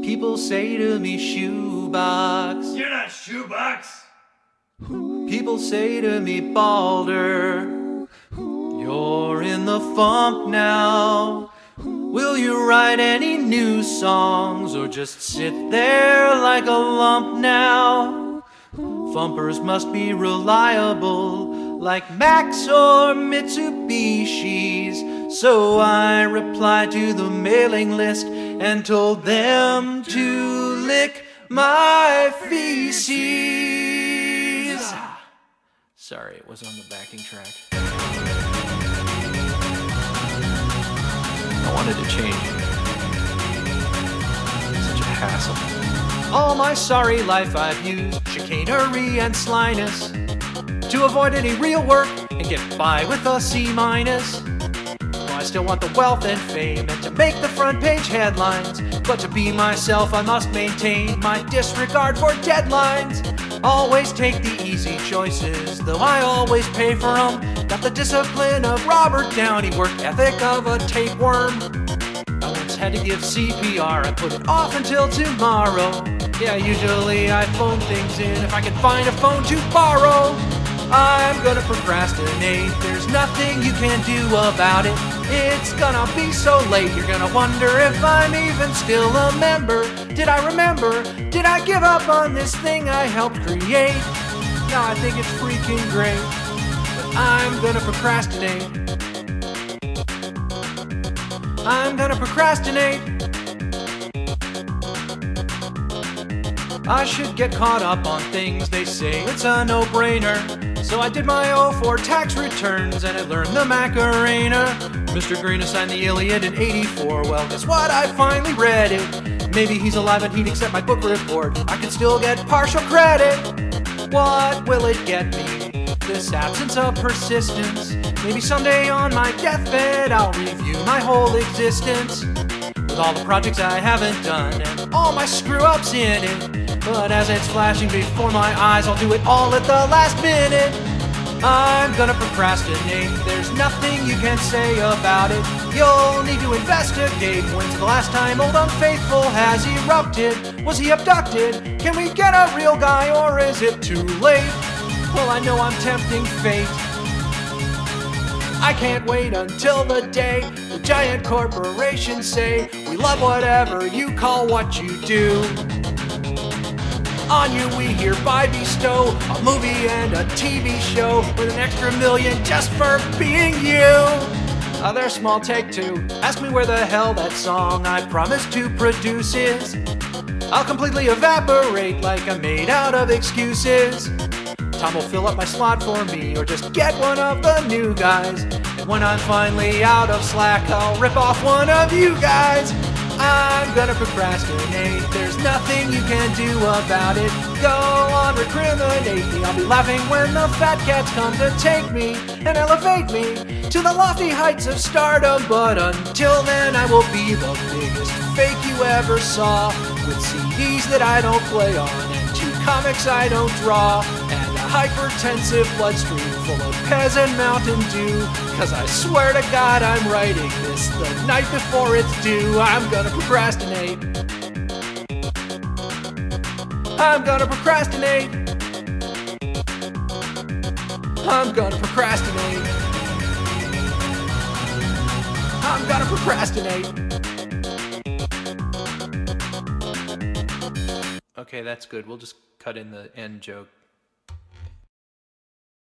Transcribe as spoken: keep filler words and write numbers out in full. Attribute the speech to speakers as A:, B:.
A: People say to me, shoebox.
B: You're not shoebox.
A: People say to me, Balder, you're in the funk now. Will you write any new songs or just sit there like a lump now? Fumpers must be reliable like Max or Mitsubishi's. So I replied to the mailing list and told them to lick my feces. Sorry, it was on the backing track. I wanted to change it. Such a hassle. All my sorry life I've used chicanery and slyness to avoid any real work and get by with a C minus. I still want the wealth and fame and to make the front page headlines, but to be myself I must maintain my disregard for deadlines. Always take the easy choices, though I always pay for them. Got the discipline of Robert Downey, work ethic of a tapeworm. I once had to give C P R, I put it off until tomorrow. Yeah, usually I phone things in if I can find a phone to borrow. I'm gonna procrastinate, there's nothing you can do about it. It's gonna be so late, you're gonna wonder if I'm even still a member. Did I remember? Did I give up on this thing I helped create? No, I think it's freaking great, but I'm gonna procrastinate. I'm gonna procrastinate. I should get caught up on things they say it's a no-brainer. So I did my oh four tax returns and I learned the Macarena. Mister Green assigned the Iliad in eighty-four. Well, guess what? I finally read it. Maybe he's alive and he'd accept my book report. I can still get partial credit. What will it get me? This absence of persistence. Maybe someday on my deathbed I'll review my whole existence with all the projects I haven't done and all my screw-ups in it. But as it's flashing before my eyes, I'll do it all at the last minute. I'm gonna procrastinate, there's nothing you can say about it. You'll need to investigate. When's the last time Old Unfaithful has erupted? Was he abducted? Can we get a real guy or is it too late? Well, I know I'm tempting fate. I can't wait until the day the giant corporations say, we love whatever you call what you do. On you we hereby bestow a movie and a T V show with an extra million just for being you. Other small take two, ask me where the hell that song I promised to produce is. I'll completely evaporate like I'm made out of excuses. Tom will fill up my slot for me or just get one of the new guys. And when I'm finally out of slack, I'll rip off one of you guys. I'm gonna procrastinate, there's nothing you can do about it. Go on, recriminate me, I'll be laughing when the fat cats come to take me and elevate me to the lofty heights of stardom. But until then I will be the biggest fake you ever saw, with C Ds that I don't play on and two comics I don't draw, and a hypertensive bloodstream full of Pez and Mountain Dew. Cause I swear to God I'm writing this the night before it's due. I'm gonna procrastinate. I'm gonna procrastinate. I'm gonna procrastinate. I'm gonna procrastinate. Okay, that's good. We'll just cut in the end joke.